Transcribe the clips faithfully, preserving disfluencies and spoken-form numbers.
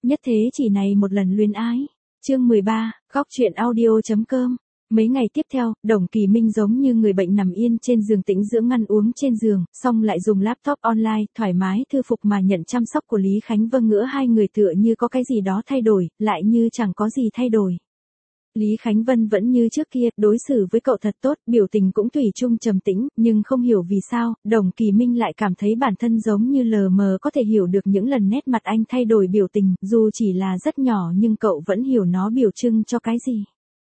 Nhất thế chỉ này một lần luyến ái. Chương mười ba, góc truyện audio.com. Mấy ngày tiếp theo, Đồng Kỳ Minh giống như người bệnh nằm yên trên giường tĩnh dưỡng ăn uống trên giường, xong lại dùng laptop online, thoải mái thư phục mà nhận chăm sóc của Lý Khánh Vân. Ngỡ hai người tựa như có cái gì đó thay đổi, lại như chẳng có gì thay đổi. Lý Khánh Vân vẫn như trước kia, đối xử với cậu thật tốt, biểu tình cũng thủy chung trầm tĩnh, nhưng không hiểu vì sao, Đồng Kỳ Minh lại cảm thấy bản thân giống như lờ mờ có thể hiểu được những lần nét mặt anh thay đổi biểu tình, dù chỉ là rất nhỏ nhưng cậu vẫn hiểu nó biểu trưng cho cái gì.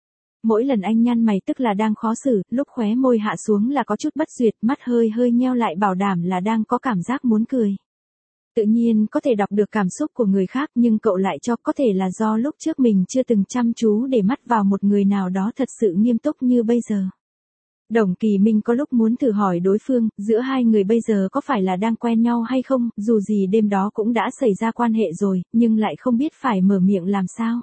Mỗi lần anh nhăn mày tức là đang khó xử, lúc khóe môi hạ xuống là có chút bất duyệt, mắt hơi hơi nheo lại bảo đảm là đang có cảm giác muốn cười. Tự nhiên có thể đọc được cảm xúc của người khác nhưng cậu lại cho có thể là do lúc trước mình chưa từng chăm chú để mắt vào một người nào đó thật sự nghiêm túc như bây giờ. Đồng Kỳ Minh có lúc muốn thử hỏi đối phương, giữa hai người bây giờ có phải là đang quen nhau hay không, dù gì đêm đó cũng đã xảy ra quan hệ rồi, nhưng lại không biết phải mở miệng làm sao.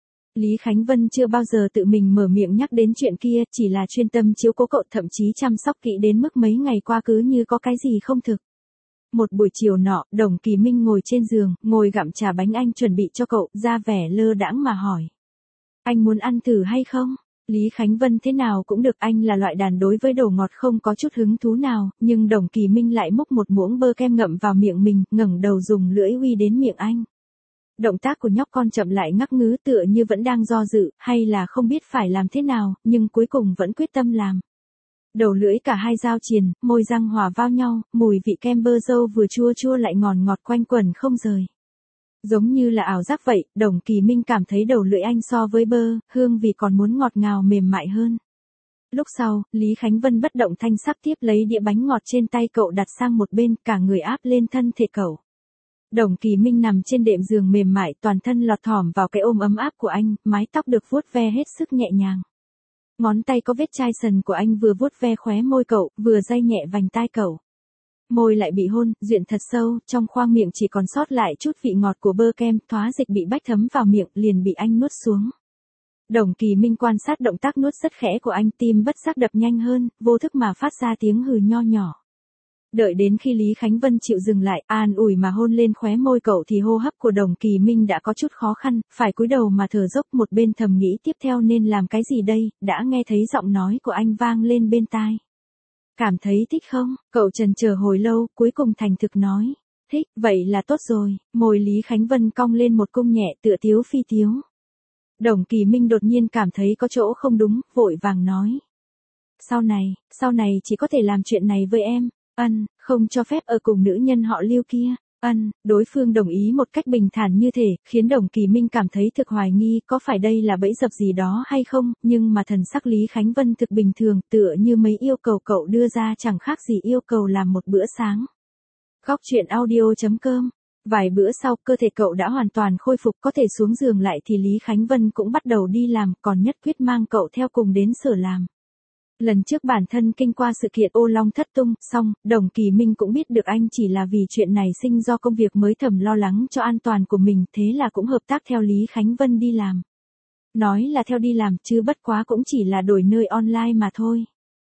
Lý Khánh Vân chưa bao giờ tự mình mở miệng nhắc đến chuyện kia, chỉ là chuyên tâm chiếu cố cậu, thậm chí chăm sóc kỹ đến mức mấy ngày qua cứ như có cái gì không thực. Một buổi chiều nọ, Đồng Kỳ Minh ngồi trên giường, ngồi gặm trà bánh anh chuẩn bị cho cậu, ra vẻ lơ đãng mà hỏi. Anh muốn ăn thử hay không? Lý Khánh Vân thế nào cũng được, anh là loại đàn đối với đồ ngọt không có chút hứng thú nào, nhưng Đồng Kỳ Minh lại múc một muỗng bơ kem ngậm vào miệng mình, ngẩng đầu dùng lưỡi uy đến miệng anh. Động tác của nhóc con chậm lại ngắc ngứ tựa như vẫn đang do dự, hay là không biết phải làm thế nào, nhưng cuối cùng vẫn quyết tâm làm. Đầu lưỡi cả hai giao triền, môi răng hòa vào nhau, mùi vị kem bơ dâu vừa chua chua lại ngọt ngọt quanh quẩn không rời. Giống như là ảo giác vậy, Đồng Kỳ Minh cảm thấy đầu lưỡi anh so với bơ, hương vị còn muốn ngọt ngào mềm mại hơn. Lúc sau, Lý Khánh Vân bất động thanh sắc tiếp lấy đĩa bánh ngọt trên tay cậu đặt sang một bên, cả người áp lên thân thể cậu. Đồng Kỳ Minh nằm trên đệm giường mềm mại, toàn thân lọt thỏm vào cái ôm ấm áp của anh, mái tóc được vuốt ve hết sức nhẹ nhàng. Ngón tay có vết chai sần của anh vừa vuốt ve khóe môi cậu, vừa day nhẹ vành tai cậu. Môi lại bị hôn, duyện thật sâu, trong khoang miệng chỉ còn sót lại chút vị ngọt của bơ kem, thoá dịch bị bách thấm vào miệng, liền bị anh nuốt xuống. Đồng Kỳ Minh quan sát động tác nuốt rất khẽ của anh, tim bất giác đập nhanh hơn, vô thức mà phát ra tiếng hừ nho nhỏ. Đợi đến khi Lý Khánh Vân chịu dừng lại, an ủi mà hôn lên khóe môi cậu thì hô hấp của Đồng Kỳ Minh đã có chút khó khăn, phải cúi đầu mà thở dốc, một bên thầm nghĩ tiếp theo nên làm cái gì đây, đã nghe thấy giọng nói của anh vang lên bên tai. Cảm thấy thích không? Cậu chần chờ hồi lâu, cuối cùng thành thực nói. Thích, vậy là tốt rồi. Môi Lý Khánh Vân cong lên một cung nhẹ tựa tiếu phi tiếu. Đồng Kỳ Minh đột nhiên cảm thấy có chỗ không đúng, vội vàng nói. Sau này, sau này chỉ có thể làm chuyện này với em. Ân, không cho phép ở cùng nữ nhân họ Lưu kia. Ân, đối phương đồng ý một cách bình thản như thể, khiến Đồng Kỳ Minh cảm thấy thực hoài nghi có phải đây là bẫy dập gì đó hay không, nhưng mà thần sắc Lý Khánh Vân thực bình thường, tựa như mấy yêu cầu cậu đưa ra chẳng khác gì yêu cầu làm một bữa sáng. Góc truyện audio.com. Vài bữa sau, cơ thể cậu đã hoàn toàn khôi phục, có thể xuống giường lại thì Lý Khánh Vân cũng bắt đầu đi làm, còn nhất quyết mang cậu theo cùng đến sở làm. Lần trước bản thân kinh qua sự kiện ô long thất tung, xong, Đồng Kỳ Minh cũng biết được anh chỉ là vì chuyện này sinh do công việc mới thầm lo lắng cho an toàn của mình, thế là cũng hợp tác theo Lý Khánh Vân đi làm. Nói là theo đi làm, chứ bất quá cũng chỉ là đổi nơi online mà thôi.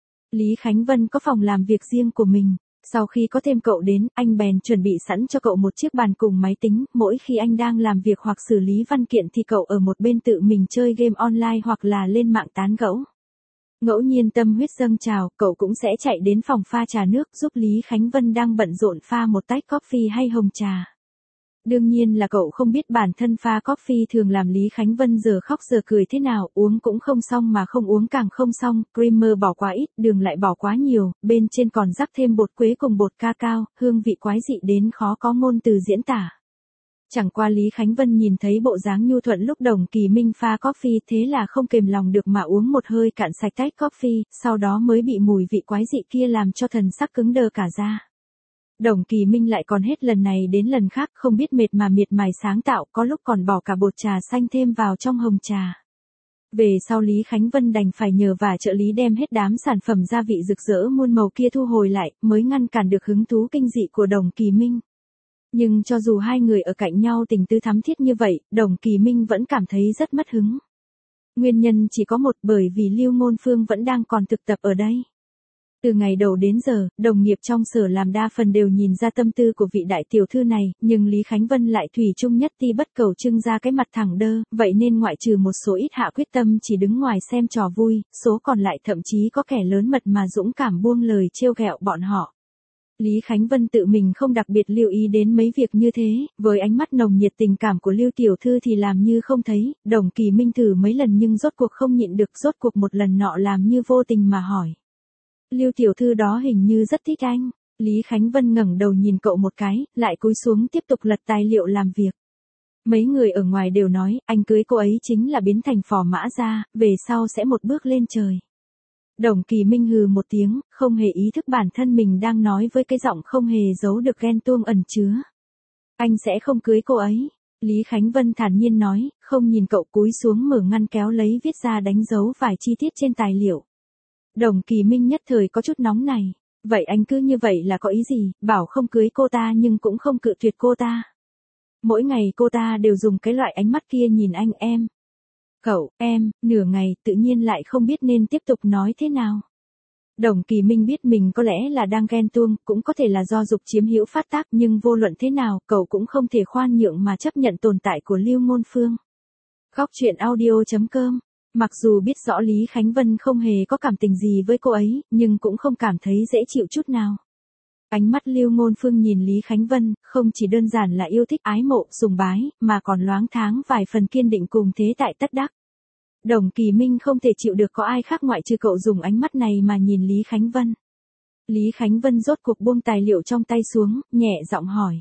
Lý Khánh Vân có phòng làm việc riêng của mình. Sau khi có thêm cậu đến, anh bèn chuẩn bị sẵn cho cậu một chiếc bàn cùng máy tính, mỗi khi anh đang làm việc hoặc xử lý văn kiện thì cậu ở một bên tự mình chơi game online hoặc là lên mạng tán gẫu. Ngẫu nhiên tâm huyết dâng trào, cậu cũng sẽ chạy đến phòng pha trà nước giúp Lý Khánh Vân đang bận rộn pha một tách coffee hay hồng trà. Đương nhiên là cậu không biết bản thân pha coffee thường làm Lý Khánh Vân giờ khóc giờ cười thế nào, uống cũng không xong mà không uống càng không xong, creamer bỏ quá ít, đường lại bỏ quá nhiều, bên trên còn rắc thêm bột quế cùng bột cacao, hương vị quái dị đến khó có ngôn từ diễn tả. Chẳng qua Lý Khánh Vân nhìn thấy bộ dáng nhu thuận lúc Đồng Kỳ Minh pha coffee thế là không kềm lòng được mà uống một hơi cạn sạch tách coffee, sau đó mới bị mùi vị quái dị kia làm cho thần sắc cứng đờ cả ra. Đồng Kỳ Minh lại còn hết lần này đến lần khác không biết mệt mà miệt mài sáng tạo, có lúc còn bỏ cả bột trà xanh thêm vào trong hồng trà. Về sau Lý Khánh Vân đành phải nhờ vả trợ lý đem hết đám sản phẩm gia vị rực rỡ muôn màu kia thu hồi lại, mới ngăn cản được hứng thú kinh dị của Đồng Kỳ Minh. Nhưng cho dù hai người ở cạnh nhau tình tứ thắm thiết như vậy, Đồng Kỳ Minh vẫn cảm thấy rất mất hứng. Nguyên nhân chỉ có một, bởi vì Lưu Ngôn Phương vẫn đang còn thực tập ở đây. Từ ngày đầu đến giờ, đồng nghiệp trong sở làm đa phần đều nhìn ra tâm tư của vị đại tiểu thư này, nhưng Lý Khánh Vân lại thủy chung nhất ti bất cầu trưng ra cái mặt thẳng đơ, vậy nên ngoại trừ một số ít hạ quyết tâm chỉ đứng ngoài xem trò vui, số còn lại thậm chí có kẻ lớn mật mà dũng cảm buông lời trêu ghẹo bọn họ. Lý Khánh Vân tự mình không đặc biệt lưu ý đến mấy việc như thế, với ánh mắt nồng nhiệt tình cảm của Lưu tiểu thư thì làm như không thấy, Đồng Kỳ Minh thử mấy lần nhưng rốt cuộc không nhịn được, rốt cuộc một lần nọ làm như vô tình mà hỏi. Lưu tiểu thư đó hình như rất thích anh. Lý Khánh Vân ngẩng đầu nhìn cậu một cái, lại cúi xuống tiếp tục lật tài liệu làm việc. Mấy người ở ngoài đều nói, anh cưới cô ấy chính là biến thành phò mã ra, về sau sẽ một bước lên trời. Đồng Kỳ Minh hừ một tiếng, không hề ý thức bản thân mình đang nói với cái giọng không hề giấu được ghen tuông ẩn chứa. Anh sẽ không cưới cô ấy. Lý Khánh Vân thản nhiên nói, không nhìn cậu, cúi xuống mở ngăn kéo lấy viết ra đánh dấu vài chi tiết trên tài liệu. Đồng Kỳ Minh nhất thời có chút nóng này. Vậy anh cứ như vậy là có ý gì, bảo không cưới cô ta nhưng cũng không cự tuyệt cô ta. Mỗi ngày cô ta đều dùng cái loại ánh mắt kia nhìn anh. Em. Cậu, em, nửa ngày, tự nhiên lại không biết nên tiếp tục nói thế nào. Đồng Kỳ Minh biết mình có lẽ là đang ghen tuông, cũng có thể là do dục chiếm hữu phát tác, nhưng vô luận thế nào, cậu cũng không thể khoan nhượng mà chấp nhận tồn tại của Lưu Ngôn Phương. Góc truyện audio chấm com. Mặc dù biết rõ Lý Khánh Vân không hề có cảm tình gì với cô ấy, nhưng cũng không cảm thấy dễ chịu chút nào. Ánh mắt Lưu Ngôn Phương nhìn Lý Khánh Vân, không chỉ đơn giản là yêu thích ái mộ, sùng bái, mà còn loáng thoáng vài phần kiên định cùng thế tại tất đắc. Đồng Kỳ Minh không thể chịu được có ai khác ngoại trừ cậu dùng ánh mắt này mà nhìn Lý Khánh Vân. Lý Khánh Vân rốt cuộc buông tài liệu trong tay xuống, nhẹ giọng hỏi.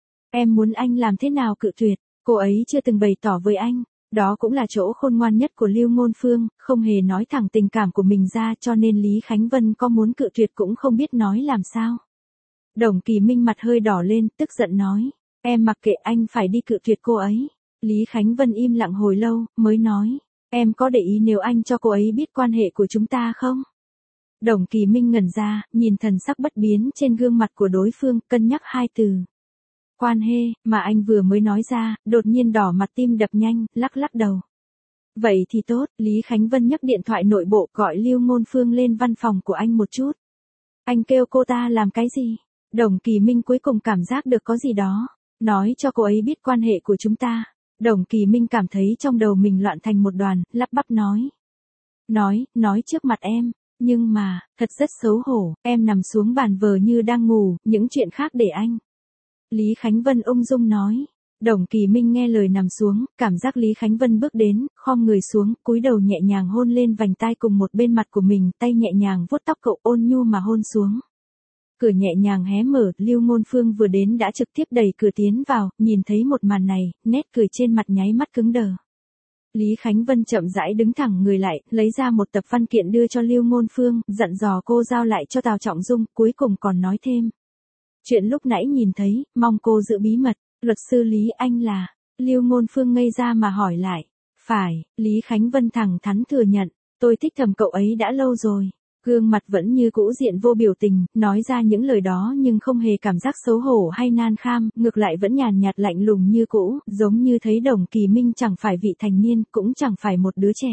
Em muốn anh làm thế nào cự tuyệt, cô ấy chưa từng bày tỏ với anh. Đó cũng là chỗ khôn ngoan nhất của Lưu Ngôn Phương, không hề nói thẳng tình cảm của mình ra, cho nên Lý Khánh Vân có muốn cự tuyệt cũng không biết nói làm sao. Đồng Kỳ Minh mặt hơi đỏ lên, tức giận nói, em mặc kệ, anh phải đi cự tuyệt cô ấy. Lý Khánh Vân im lặng hồi lâu, mới nói, em có để ý nếu anh cho cô ấy biết quan hệ của chúng ta không? Đồng Kỳ Minh ngẩn ra, nhìn thần sắc bất biến trên gương mặt của đối phương, cân nhắc hai từ. Quan hệ, mà anh vừa mới nói ra, đột nhiên đỏ mặt tim đập nhanh, lắc lắc đầu. Vậy thì tốt, Lý Khánh Vân nhấc điện thoại nội bộ gọi Lưu Ngôn Phương lên văn phòng của anh một chút. Anh kêu cô ta làm cái gì? Đồng Kỳ Minh cuối cùng cảm giác được có gì đó. Nói cho cô ấy biết quan hệ của chúng ta. Đồng Kỳ Minh cảm thấy trong đầu mình loạn thành một đoàn, lắp bắp nói. Nói, nói trước mặt em. Nhưng mà, thật rất xấu hổ, em nằm xuống bàn vờ như đang ngủ, những chuyện khác để anh. Lý Khánh Vân ung dung nói. Đồng Kỳ Minh nghe lời nằm xuống, cảm giác Lý Khánh Vân bước đến, khom người xuống, cúi đầu nhẹ nhàng hôn lên vành tai cùng một bên mặt của mình, tay nhẹ nhàng vuốt tóc cậu, ôn nhu mà hôn xuống. Cửa nhẹ nhàng hé mở, Lưu Ngôn Phương vừa đến đã trực tiếp đẩy cửa tiến vào, nhìn thấy một màn này, nét cười trên mặt nháy mắt cứng đờ. Lý Khánh Vân chậm rãi đứng thẳng người lại, lấy ra một tập văn kiện đưa cho Lưu Ngôn Phương, dặn dò cô giao lại cho Tào Trọng Dung, cuối cùng còn nói thêm. Chuyện lúc nãy nhìn thấy, mong cô giữ bí mật. Luật sư Lý, anh là. Lưu Ngôn Phương ngây ra mà hỏi lại. Phải, Lý Khánh Vân thẳng thắn thừa nhận. Tôi thích thầm cậu ấy đã lâu rồi. Gương mặt vẫn như cũ diện vô biểu tình, nói ra những lời đó nhưng không hề cảm giác xấu hổ hay nan kham, ngược lại vẫn nhàn nhạt lạnh lùng như cũ, giống như thấy Đồng Kỳ Minh chẳng phải vị thành niên, cũng chẳng phải một đứa trẻ.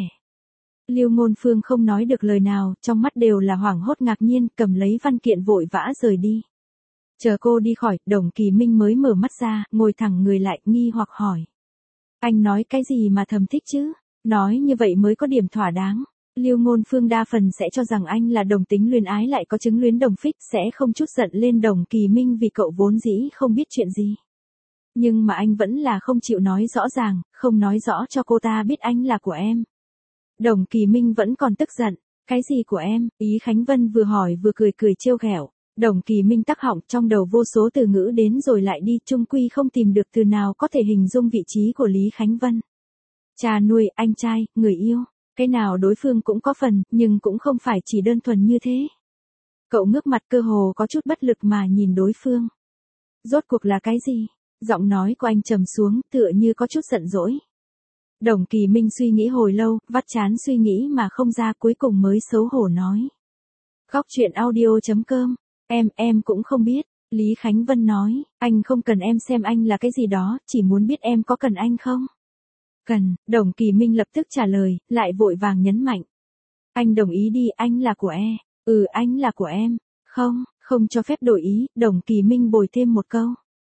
Lưu Ngôn Phương không nói được lời nào, trong mắt đều là hoảng hốt ngạc nhiên, cầm lấy văn kiện vội vã rời đi. Chờ cô đi khỏi, Đồng Kỳ Minh mới mở mắt ra, ngồi thẳng người lại, nghi hoặc hỏi. Anh nói cái gì mà thầm thích chứ? Nói như vậy mới có điểm thỏa đáng. Lưu Ngôn Phương đa phần sẽ cho rằng anh là đồng tính luyến ái lại có chứng luyến đồng phích, sẽ không chút giận lên Đồng Kỳ Minh vì cậu vốn dĩ không biết chuyện gì. Nhưng mà anh vẫn là không chịu nói rõ ràng, không nói rõ cho cô ta biết anh là của em. Đồng Kỳ Minh vẫn còn tức giận. Cái gì của em? Ý Khánh Vân vừa hỏi vừa cười cười trêu ghẹo. Đồng Kỳ Minh tắc họng, trong đầu vô số từ ngữ đến rồi lại đi, chung quy không tìm được từ nào có thể hình dung vị trí của Lý Khánh Vân. Cha nuôi, anh trai, người yêu, cái nào đối phương cũng có phần, nhưng cũng không phải chỉ đơn thuần như thế. Cậu ngước mặt cơ hồ có chút bất lực mà nhìn đối phương. Rốt cuộc là cái gì? Giọng nói của anh trầm xuống, tựa như có chút giận dỗi. Đồng Kỳ Minh suy nghĩ hồi lâu, vắt chán suy nghĩ mà không ra, cuối cùng mới xấu hổ nói. Góc truyện audio chấm com. Em, em cũng không biết. Lý Khánh Vân nói, anh không cần em xem anh là cái gì đó, chỉ muốn biết em có cần anh không? Cần, Đồng Kỳ Minh lập tức trả lời, lại vội vàng nhấn mạnh. Anh đồng ý đi, anh là của e. Ừ, anh là của em. Không, không cho phép đổi ý, Đồng Kỳ Minh bồi thêm một câu.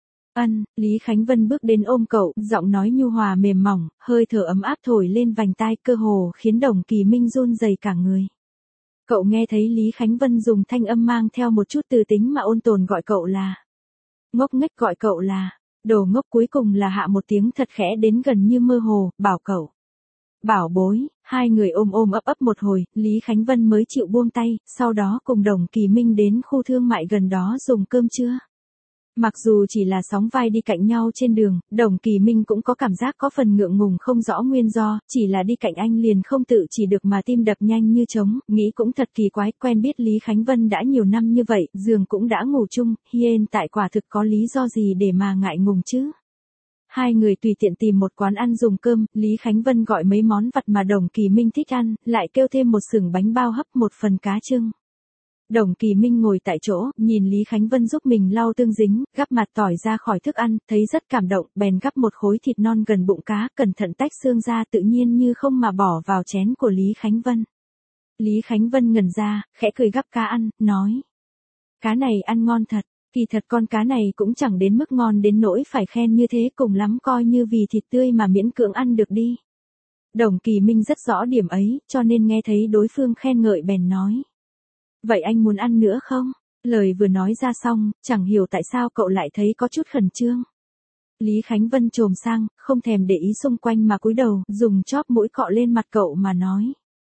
Ân, Lý Khánh Vân bước đến ôm cậu, giọng nói nhu hòa mềm mỏng, hơi thở ấm áp thổi lên vành tai, cơ hồ khiến Đồng Kỳ Minh run rẩy cả người. Cậu nghe thấy Lý Khánh Vân dùng thanh âm mang theo một chút từ tính mà ôn tồn gọi cậu là ngốc nghếch, gọi cậu là đồ ngốc, cuối cùng là hạ một tiếng thật khẽ đến gần như mơ hồ, bảo cậu bảo bối. Hai người ôm ôm ấp ấp một hồi, Lý Khánh Vân mới chịu buông tay, sau đó cùng Đồng Kỳ Minh đến khu thương mại gần đó dùng cơm trưa. Mặc dù chỉ là sóng vai đi cạnh nhau trên đường, Đồng Kỳ Minh cũng có cảm giác có phần ngượng ngùng không rõ nguyên do, chỉ là đi cạnh anh liền không tự chỉ được mà tim đập nhanh như trống, nghĩ cũng thật kỳ quái, quen biết Lý Khánh Vân đã nhiều năm như vậy, giường cũng đã ngủ chung, hiện tại quả thực có lý do gì để mà ngại ngùng chứ. Hai người tùy tiện tìm một quán ăn dùng cơm, Lý Khánh Vân gọi mấy món vặt mà Đồng Kỳ Minh thích ăn, lại kêu thêm một sừng bánh bao hấp, một phần cá trưng. Đồng Kỳ Minh ngồi tại chỗ, nhìn Lý Khánh Vân giúp mình lau tương dính, gắp mặt tỏi ra khỏi thức ăn, thấy rất cảm động, bèn gắp một khối thịt non gần bụng cá, cẩn thận tách xương ra, tự nhiên như không mà bỏ vào chén của Lý Khánh Vân. Lý Khánh Vân ngẩn ra, khẽ cười gắp cá ăn, nói: cá này ăn ngon thật. Kỳ thật con cá này cũng chẳng đến mức ngon đến nỗi phải khen như thế, cùng lắm coi như vì thịt tươi mà miễn cưỡng ăn được đi. Đồng Kỳ Minh rất rõ điểm ấy, cho nên nghe thấy đối phương khen ngợi bèn nói: vậy anh muốn ăn nữa không? Lời vừa nói ra xong, chẳng hiểu tại sao cậu lại thấy có chút khẩn trương. Lý Khánh Vân chồm sang, không thèm để ý xung quanh mà cúi đầu, dùng chóp mũi cọ lên mặt cậu mà nói: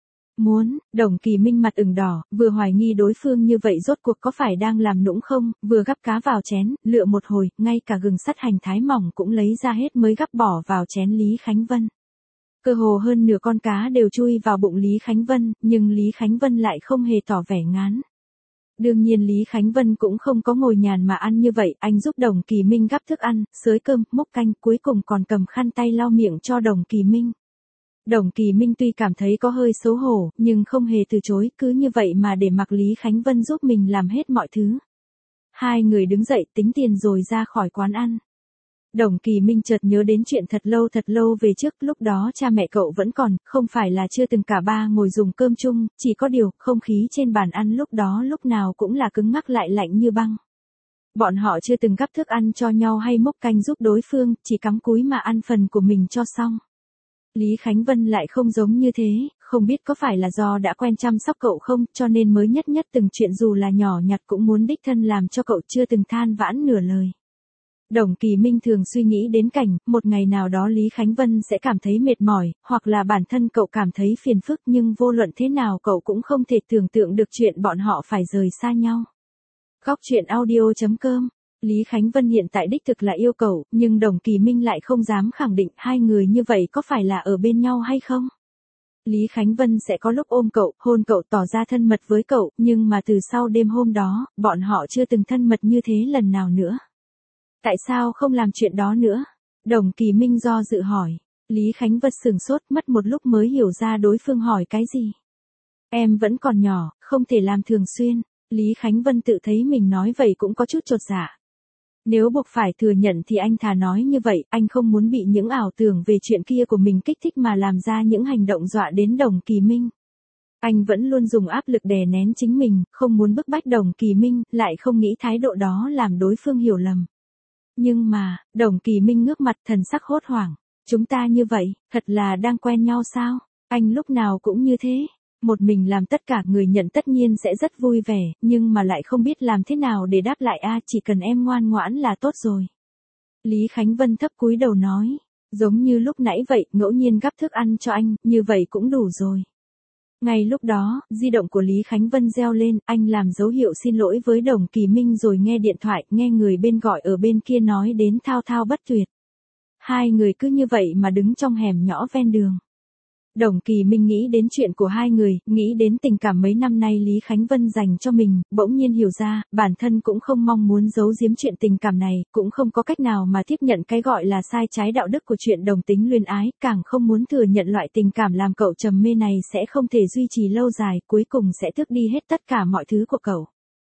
muốn. Đồng Kỳ Minh mặt ửng đỏ, vừa hoài nghi đối phương như vậy rốt cuộc có phải đang làm nũng không, vừa gắp cá vào chén, lựa một hồi, ngay cả gừng sắt hành thái mỏng cũng lấy ra hết mới gắp bỏ vào chén Lý Khánh Vân. Cơ hồ hơn nửa con cá đều chui vào bụng Lý Khánh Vân, nhưng Lý Khánh Vân lại không hề tỏ vẻ ngán. Đương nhiên Lý Khánh Vân cũng không có ngồi nhàn mà ăn như vậy, anh giúp Đồng Kỳ Minh gắp thức ăn, xới cơm, múc canh, cuối cùng còn cầm khăn tay lau miệng cho Đồng Kỳ Minh. Đồng Kỳ Minh tuy cảm thấy có hơi xấu hổ, nhưng không hề từ chối, cứ như vậy mà để mặc Lý Khánh Vân giúp mình làm hết mọi thứ. Hai người đứng dậy tính tiền rồi ra khỏi quán ăn. Đồng Kỳ Minh chợt nhớ đến chuyện thật lâu thật lâu về trước, lúc đó cha mẹ cậu vẫn còn, không phải là chưa từng cả ba ngồi dùng cơm chung, chỉ có điều, không khí trên bàn ăn lúc đó lúc nào cũng là cứng ngắc lại lạnh như băng. Bọn họ chưa từng gắp thức ăn cho nhau hay múc canh giúp đối phương, chỉ cắm cúi mà ăn phần của mình cho xong. Lý Khánh Vân lại không giống như thế, không biết có phải là do đã quen chăm sóc cậu không, cho nên mới nhất nhất từng chuyện dù là nhỏ nhặt cũng muốn đích thân làm cho cậu, chưa từng than vãn nửa lời. Đồng Kỳ Minh thường suy nghĩ đến cảnh, một ngày nào đó Lý Khánh Vân sẽ cảm thấy mệt mỏi, hoặc là bản thân cậu cảm thấy phiền phức, nhưng vô luận thế nào cậu cũng không thể tưởng tượng được chuyện bọn họ phải rời xa nhau. Góc truyện audio chấm com. Lý Khánh Vân hiện tại đích thực là yêu cậu, nhưng Đồng Kỳ Minh lại không dám khẳng định hai người như vậy có phải là ở bên nhau hay không. Lý Khánh Vân sẽ có lúc ôm cậu, hôn cậu, tỏ ra thân mật với cậu, nhưng mà từ sau đêm hôm đó, bọn họ chưa từng thân mật như thế lần nào nữa. Tại sao không làm chuyện đó nữa? Đồng Kỳ Minh do dự hỏi. Lý Khánh Vân sửng sốt, mất một lúc mới hiểu ra đối phương hỏi cái gì. Em vẫn còn nhỏ, không thể làm thường xuyên. Lý Khánh Vân tự thấy mình nói vậy cũng có chút chột dạ. Nếu buộc phải thừa nhận thì anh thà nói như vậy, anh không muốn bị những ảo tưởng về chuyện kia của mình kích thích mà làm ra những hành động dọa đến Đồng Kỳ Minh. Anh vẫn luôn dùng áp lực đè nén chính mình, không muốn bức bách Đồng Kỳ Minh, lại không nghĩ thái độ đó làm đối phương hiểu lầm. Nhưng mà, Đồng Kỳ Minh ngước mặt thần sắc hốt hoảng. Chúng ta như vậy, thật là đang quen nhau sao? Anh lúc nào cũng như thế. Một mình làm tất cả, người nhận tất nhiên sẽ rất vui vẻ, nhưng mà lại không biết làm thế nào để đáp lại a, chỉ cần em ngoan ngoãn là tốt rồi. Lý Khánh Vân thấp cúi đầu nói, giống như lúc nãy vậy, ngẫu nhiên gắp thức ăn cho anh, như vậy cũng đủ rồi. Ngay lúc đó, di động của Lý Khánh Vân reo lên, anh làm dấu hiệu xin lỗi với Đồng Kỳ Minh rồi nghe điện thoại, nghe người bên gọi ở bên kia nói đến thao thao bất tuyệt. Hai người cứ như vậy mà đứng trong hẻm nhỏ ven đường. Đồng Kỳ Minh nghĩ đến chuyện của hai người, nghĩ đến tình cảm mấy năm nay Lý Khánh Vân dành cho mình, bỗng nhiên hiểu ra, bản thân cũng không mong muốn giấu giếm chuyện tình cảm này, cũng không có cách nào mà tiếp nhận cái gọi là sai trái đạo đức của chuyện đồng tính luyến ái, càng không muốn thừa nhận loại tình cảm làm cậu trầm mê này sẽ không thể duy trì lâu dài, cuối cùng sẽ tước đi hết tất cả mọi thứ của cậu.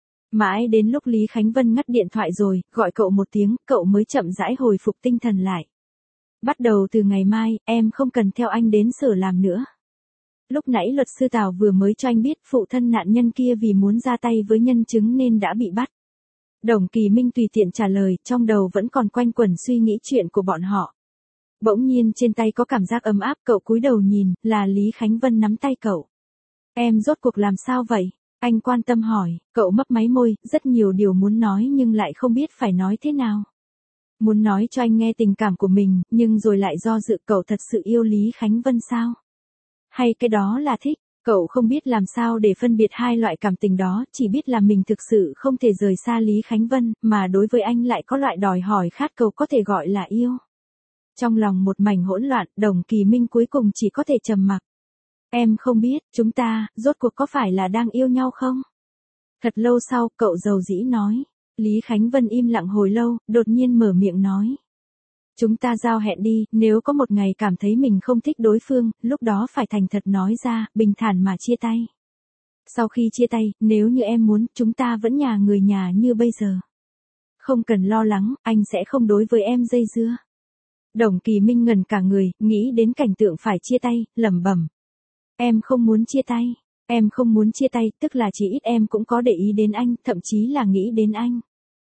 Mãi đến lúc Lý Khánh Vân ngắt điện thoại rồi, gọi cậu một tiếng, cậu mới chậm rãi hồi phục tinh thần lại. Bắt đầu từ ngày mai, em không cần theo anh đến sở làm nữa. Lúc nãy luật sư Tào vừa mới cho anh biết phụ thân nạn nhân kia vì muốn ra tay với nhân chứng nên đã bị bắt. Đồng Kỳ Minh tùy tiện trả lời, trong đầu vẫn còn quanh quẩn suy nghĩ chuyện của bọn họ. Bỗng nhiên trên tay có cảm giác ấm áp, cậu cúi đầu nhìn, là Lý Khánh Vân nắm tay cậu. Em rốt cuộc làm sao vậy? Anh quan tâm hỏi, cậu mấp máy môi, rất nhiều điều muốn nói nhưng lại không biết phải nói thế nào. Muốn nói cho anh nghe tình cảm của mình, nhưng rồi lại do dự, cậu thật sự yêu Lý Khánh Vân sao? Hay cái đó là thích? Cậu không biết làm sao để phân biệt hai loại cảm tình đó, chỉ biết là mình thực sự không thể rời xa Lý Khánh Vân, mà đối với anh lại có loại đòi hỏi khát cầu có thể gọi là yêu. Trong lòng một mảnh hỗn loạn, Đồng Kỳ Minh cuối cùng chỉ có thể trầm mặc. Em không biết, chúng ta, rốt cuộc có phải là đang yêu nhau không? Thật lâu sau, cậu dầu dĩ nói. Lý Khánh Vân im lặng hồi lâu, đột nhiên mở miệng nói. Chúng ta giao hẹn đi, nếu có một ngày cảm thấy mình không thích đối phương, lúc đó phải thành thật nói ra, bình thản mà chia tay. Sau khi chia tay, nếu như em muốn, chúng ta vẫn nhà người nhà như bây giờ. Không cần lo lắng, anh sẽ không đối với em dây dưa. Đồng Kỳ Minh ngẩn cả người, nghĩ đến cảnh tượng phải chia tay, lẩm bẩm. Em không muốn chia tay, em không muốn chia tay, tức là chỉ ít em cũng có để ý đến anh, thậm chí là nghĩ đến anh.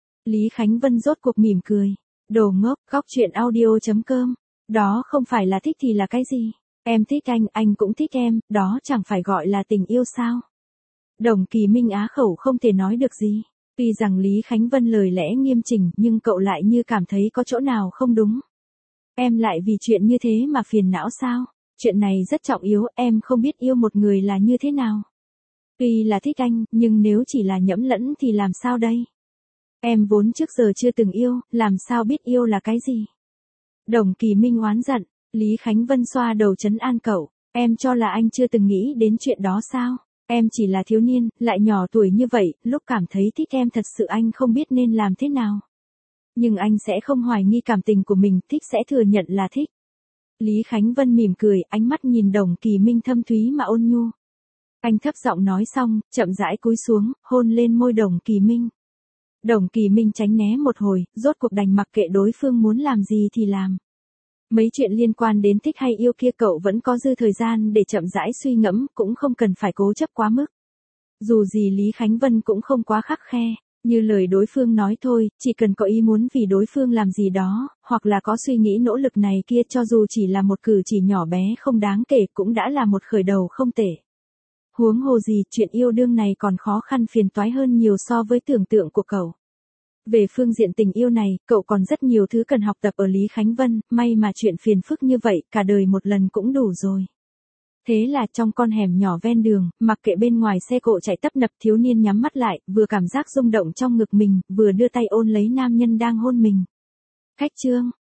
Lý Khánh Vân rốt cuộc mỉm cười. Đồ ngốc, góc truyện audio chấm com. Đó không phải là thích thì là cái gì? Em thích anh, anh cũng thích em, đó chẳng phải gọi là tình yêu sao? Đồng Kỳ Minh á khẩu không thể nói được gì. Tuy rằng Lý Khánh Vân lời lẽ nghiêm chỉnh, nhưng cậu lại như cảm thấy có chỗ nào không đúng. Em lại vì chuyện như thế mà phiền não sao? Chuyện này rất trọng yếu, em không biết yêu một người là như thế nào. Tuy là thích anh, nhưng nếu chỉ là nhẫm lẫn thì làm sao đây? Em vốn trước giờ chưa từng yêu, làm sao biết yêu là cái gì? Đồng Kỳ Minh oán giận, Lý Khánh Vân xoa đầu trấn an cậu, em cho là anh chưa từng nghĩ đến chuyện đó sao? Em chỉ là thiếu niên, lại nhỏ tuổi như vậy, lúc cảm thấy thích em thật sự anh không biết nên làm thế nào. Nhưng anh sẽ không hoài nghi cảm tình của mình, thích sẽ thừa nhận là thích. Lý Khánh Vân mỉm cười, ánh mắt nhìn Đồng Kỳ Minh thâm thúy mà ôn nhu. Anh thấp giọng nói xong, chậm rãi cúi xuống, hôn lên môi Đồng Kỳ Minh. Đồng Kỳ Minh tránh né một hồi, rốt cuộc đành mặc kệ đối phương muốn làm gì thì làm. Mấy chuyện liên quan đến thích hay yêu kia cậu vẫn có dư thời gian để chậm rãi suy ngẫm, cũng không cần phải cố chấp quá mức. Dù gì Lý Khánh Vân cũng không quá khắt khe, như lời đối phương nói thôi, chỉ cần có ý muốn vì đối phương làm gì đó, hoặc là có suy nghĩ nỗ lực này kia cho dù chỉ là một cử chỉ nhỏ bé không đáng kể cũng đã là một khởi đầu không tệ. Huống hồ gì, chuyện yêu đương này còn khó khăn phiền toái hơn nhiều so với tưởng tượng của cậu. Về phương diện tình yêu này, cậu còn rất nhiều thứ cần học tập ở Lý Khánh Vân, may mà chuyện phiền phức như vậy, cả đời một lần cũng đủ rồi. Thế là trong con hẻm nhỏ ven đường, mặc kệ bên ngoài xe cộ chạy tấp nập, thiếu niên nhắm mắt lại, vừa cảm giác rung động trong ngực mình, vừa đưa tay ôn lấy nam nhân đang hôn mình. Khách chương